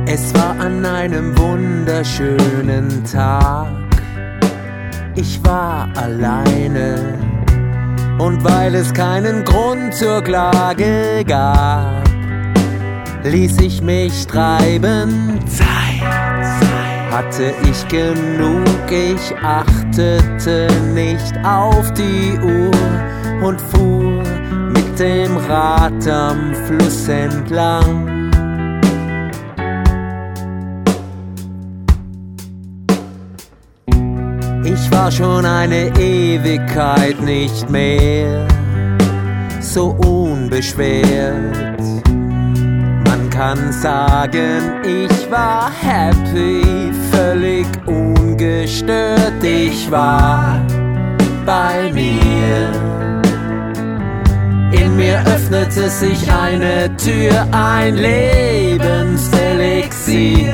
Es war an einem wunderschönen Tag. Ich war alleine und weil es keinen Grund zur Klage gab, ließ ich mich treiben. Hatte ich genug, ich achtete nicht auf die Uhr und fuhr mit dem Rad am Fluss entlang. Ich war schon eine Ewigkeit nicht mehr so unbeschwert. Man kann sagen, ich war happy, völlig ungestört. Ich war bei mir. In mir öffnete sich eine Tür, ein Lebenselixier.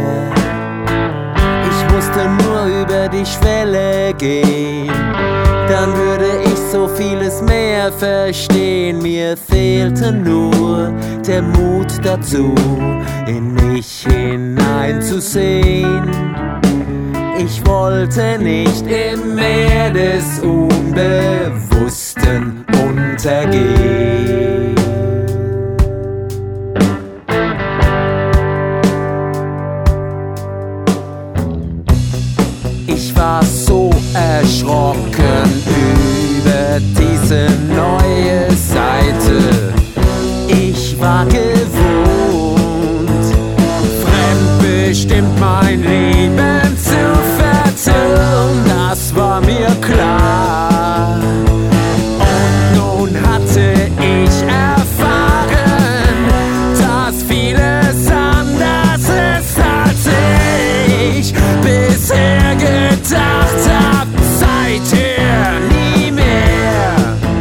Ich musste nur über die Schwelle gehen, dann würde ich so vieles mehr verstehen. Mir fehlte nur der Mut dazu, in mich hineinzusehen. Ich wollte nicht im Meer des Unbewussten untergehen. Ich war so erschrocken über diese neue Seite. Ich war gewohnt, fremdbestimmt mein Leben zu vertun. Das war mir klar. Und nun hatte ich erfahren, dass vieles anders ist, als ich bisher gedacht hab. Seither nie mehr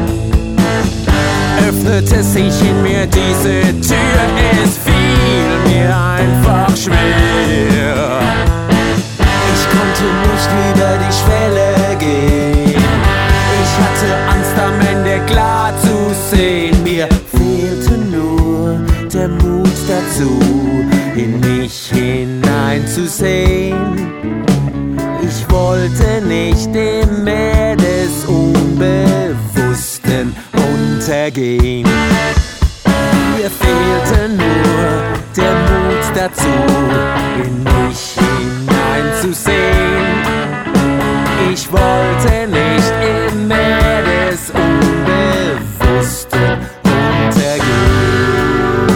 öffnete sich in mir diese Tür. Es fiel mir einfach schwer. Ich konnte nicht über die Schwelle gehen. Ich hatte Angst, am Ende klar zu sehen. Mir fehlte nur der Mut dazu, in mich hineinzusehen. Ich wollte nicht im Meer des Unbewussten untergehen. Mir fehlte nur der Mut dazu, in mich hineinzusehen. Ich wollte nicht im Meer des Unbewussten untergehen.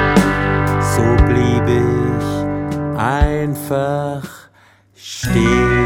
So blieb ich einfach stehen.